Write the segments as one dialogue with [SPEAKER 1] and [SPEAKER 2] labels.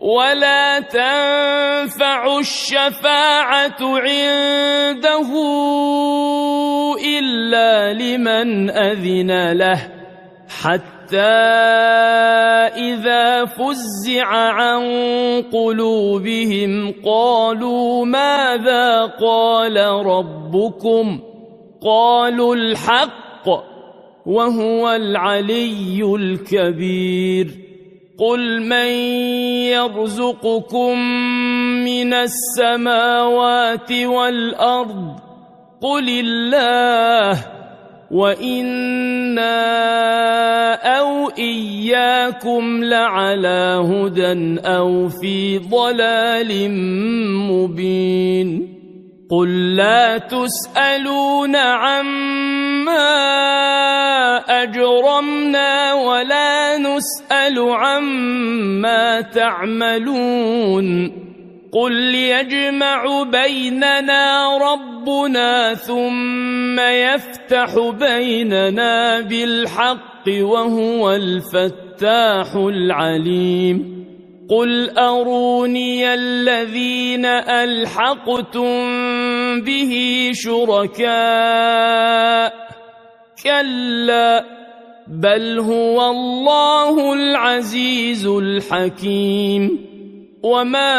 [SPEAKER 1] ولا تنفع الشفاعة عنده إلا لمن أذن له حتى إذا فزع عن قلوبهم قالوا ماذا قال ربكم قالوا الحق وهو العلي الكبير قل من يرزقكم من السماوات والأرض قل الله وإنا أو إياكم لعلى هدى أو في ضلال مبين قل لا تسألون عما أجرمنا ولا نسأل عما تعملون قل يجمع بيننا ربنا ثم يفتح بيننا بالحق وهو الفتاح العليم قل أروني الذين ألحقتم به شركاء كلا بل هو الله العزيز الحكيم وما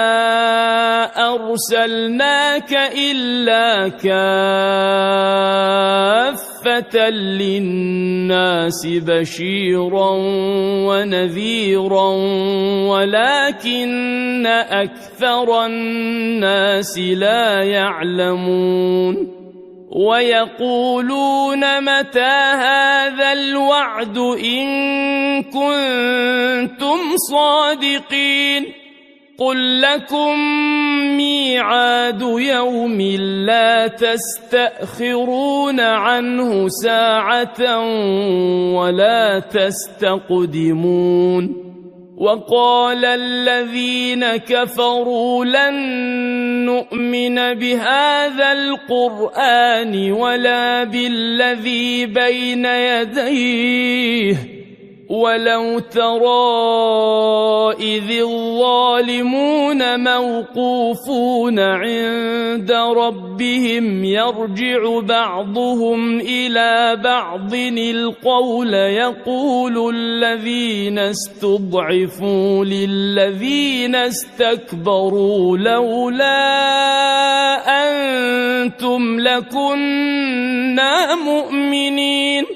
[SPEAKER 1] أرسلناك إلا كافة للناس بشيرا ونذيرا ولكن أكثر الناس لا يعلمون ويقولون متى هذا الوعد إن كنتم صادقين قل لكم ميعاد يوم لا تستأخرون عنه ساعة ولا تستقدمون وقال الذين كفروا لن نؤمن بهذا القرآن ولا بالذي بين يديه ولو ترى إذ الظالمون موقوفون عند ربهم يرجع بعضهم إلى بعض القول يقول الذين استضعفوا للذين استكبروا لولا أنتم لكنا مؤمنين